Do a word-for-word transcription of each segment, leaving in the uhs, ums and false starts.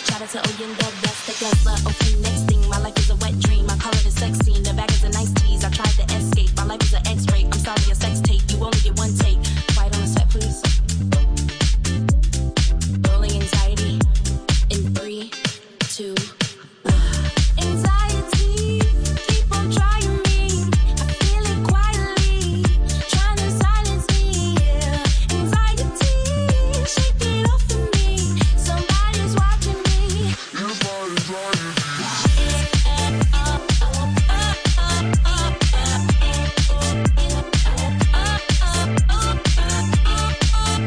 Shout out to Oyenda, that's the guzzler. Okay, next thing, my life is a wet dream. I call it a sex scene. The bag is a nice tease. I tried to escape. My life is an X-ray. I'm sorry, a sex tape. You only get one take. Quiet on the set, please. Rolling anxiety in three, two, one. Anxiety, keep on trying me. I feel it quietly, trying to silence me. Yeah. Anxiety, shake it off of me. Somebody's watching me. Everybody's watching me.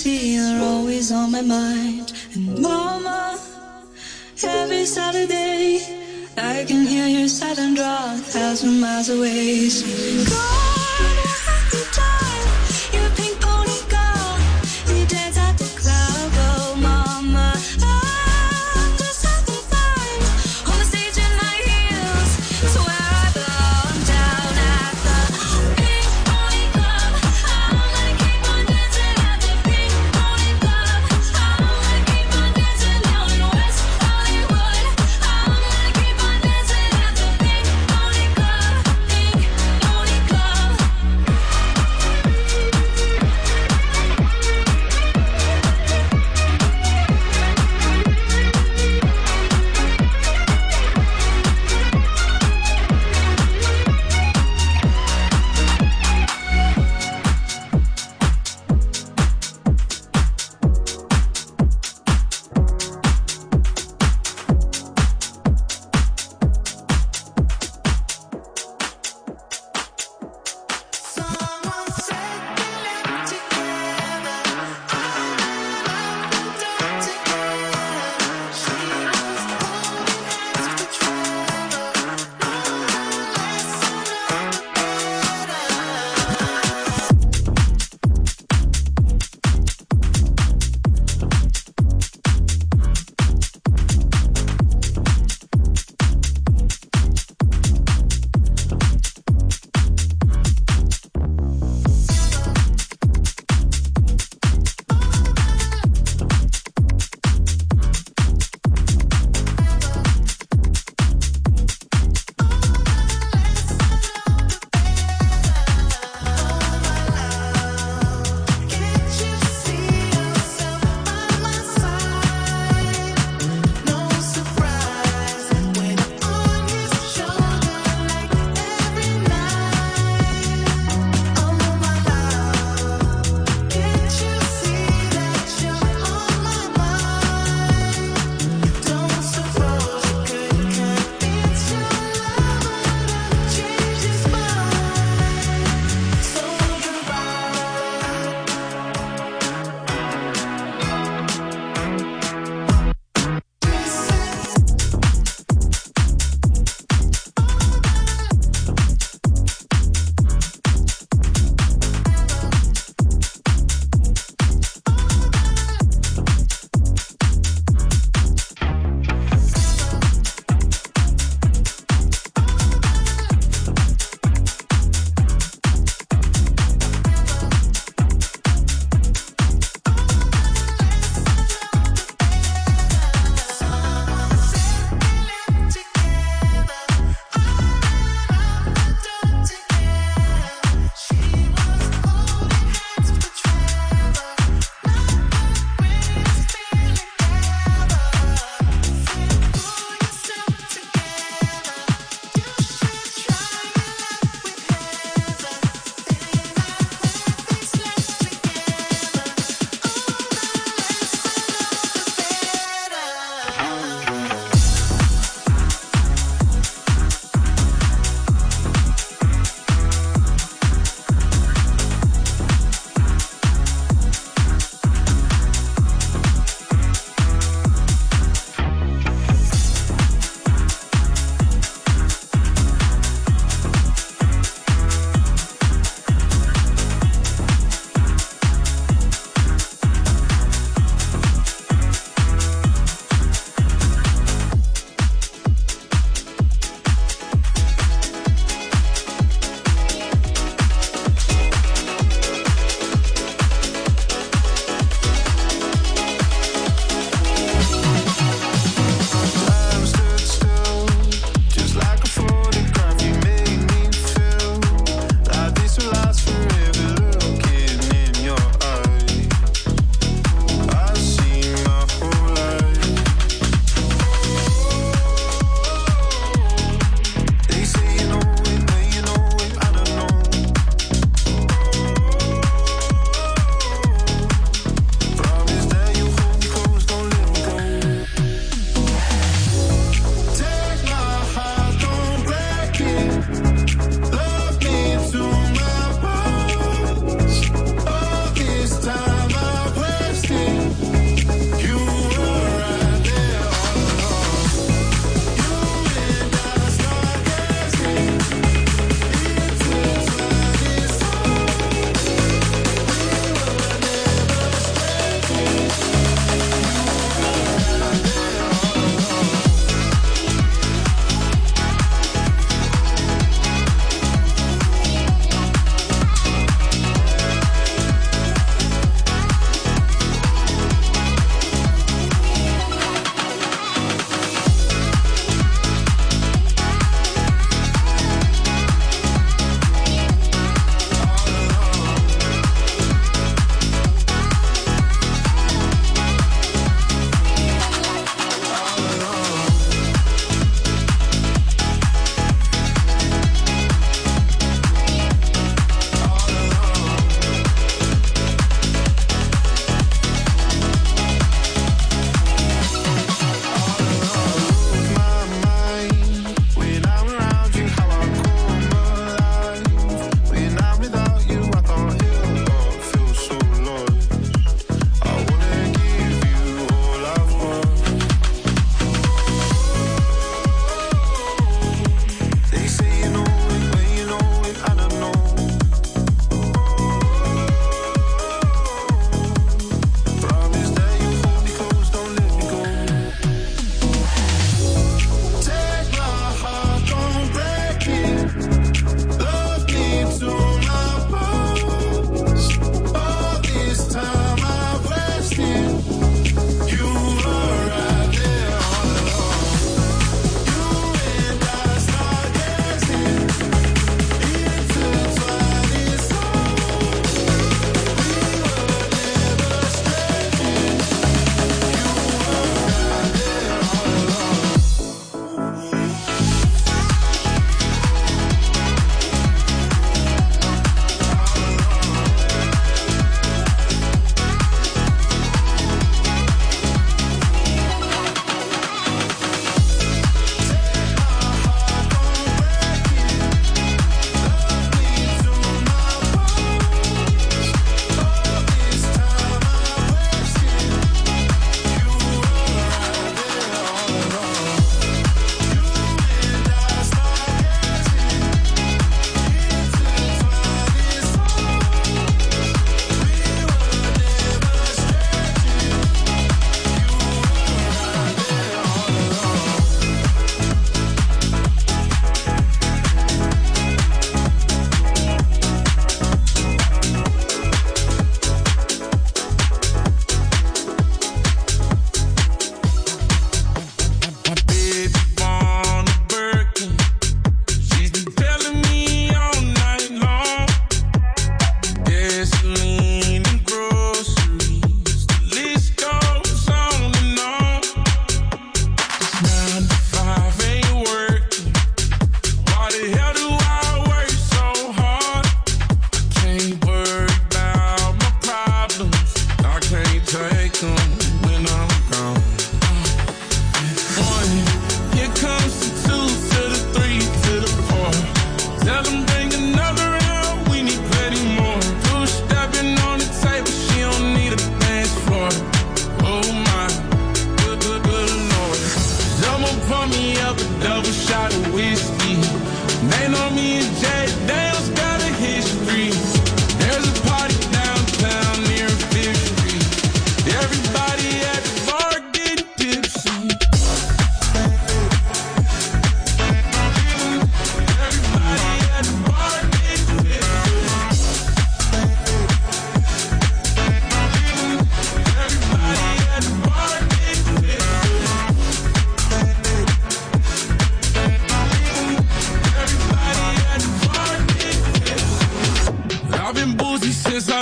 see, you're always on my mind. And mama, every Saturday I can hear your silent draw a thousand miles away. So God, what you done? You're a pink pony girl. You dance at the club, oh mama. I'm just having fun on the stage in my heels. It's where I belong, down at the pink pony club. I'm gonna keep on dancing at the pink pony club. I'm gonna keep on dancing down in West Hollywood. I'm gonna keep on dancing at the pink pony club, pink pony club.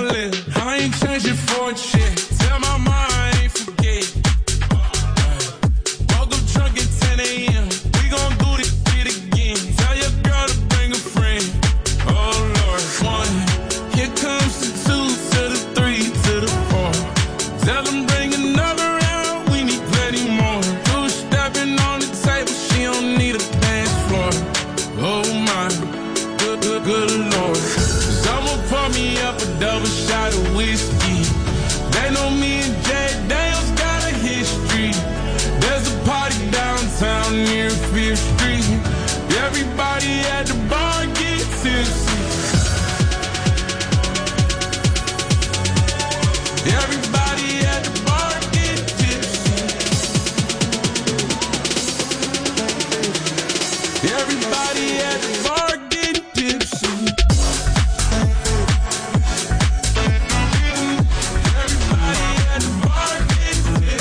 live. I ain't changing for a shit. Tell my mom I ain't forget. Woke up drunk at ten a.m. We gon' do this shit again. Tell your girl to bring a friend. Oh Lord, one. Here comes the two to the three to the four. Tell them bring another round. We need plenty more. Two stepping on the table. She don't need a dance floor. Oh my, good, good, good Lord. Someone pour me up a double shot of whiskey. They know me and Jay Daniels got a history. There's a party downtown near Fifth Street. Everybody at the bar get tipsy. Everybody at the bar get tipsy. Everybody at the bar get tipsy. Everybody at the bar get tipsy.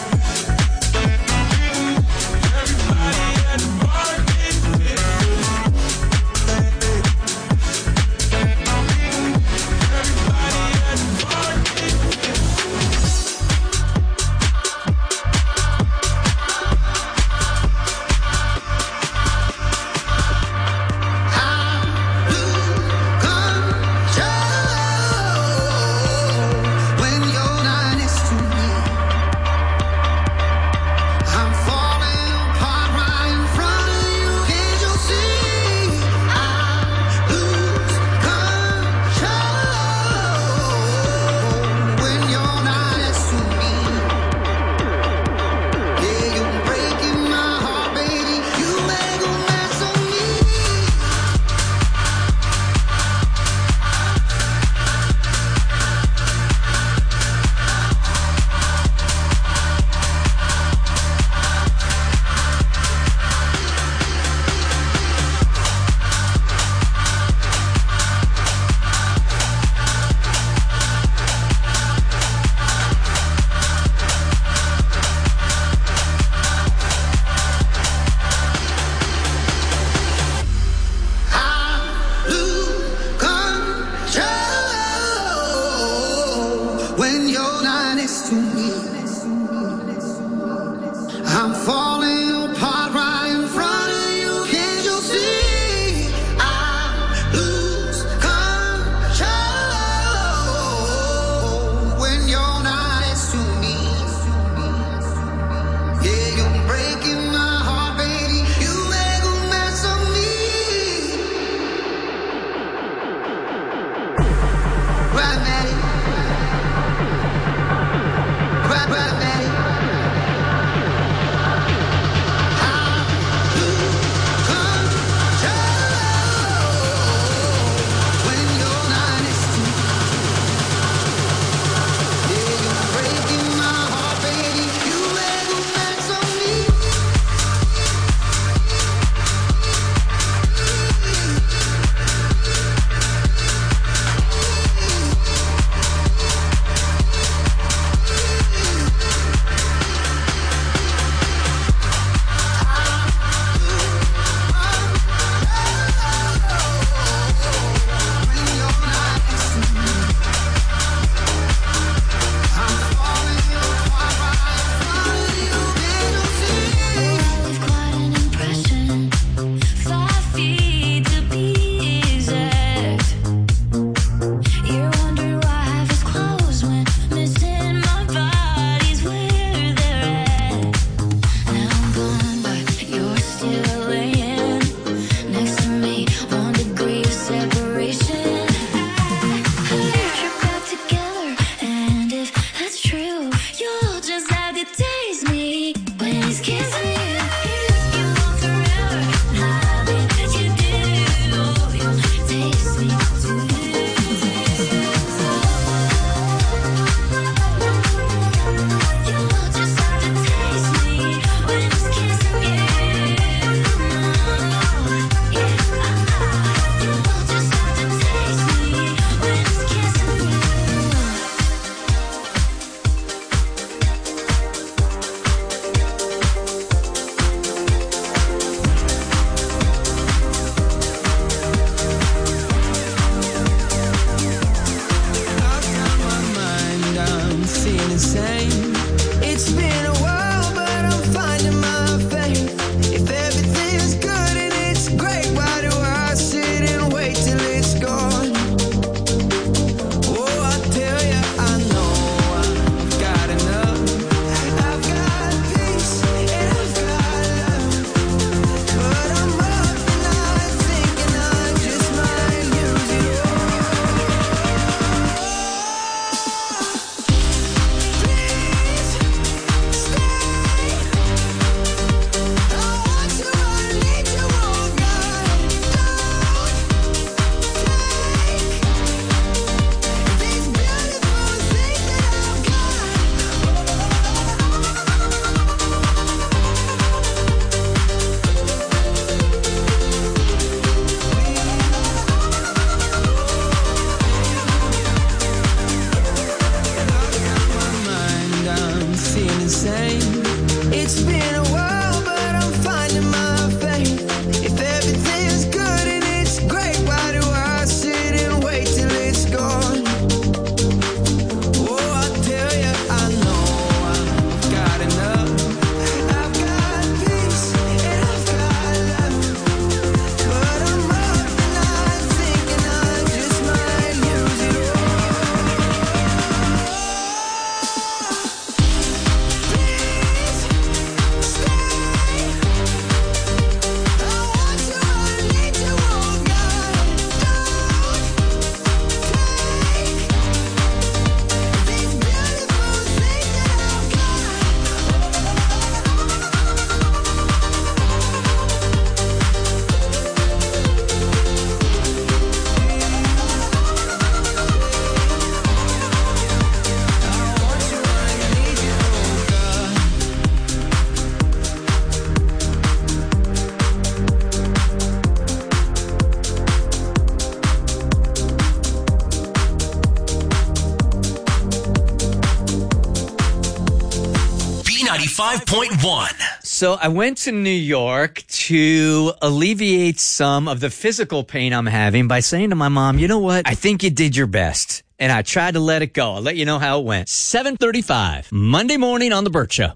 Everybody at the bar get tipsy. ninety-five point one. So I went to New York to alleviate some of the physical pain I'm having by saying to my mom, you know what? I think you did your best. And I tried to let it go. I'll let you know how it went. seven thirty-five, Monday morning on The Burt Show.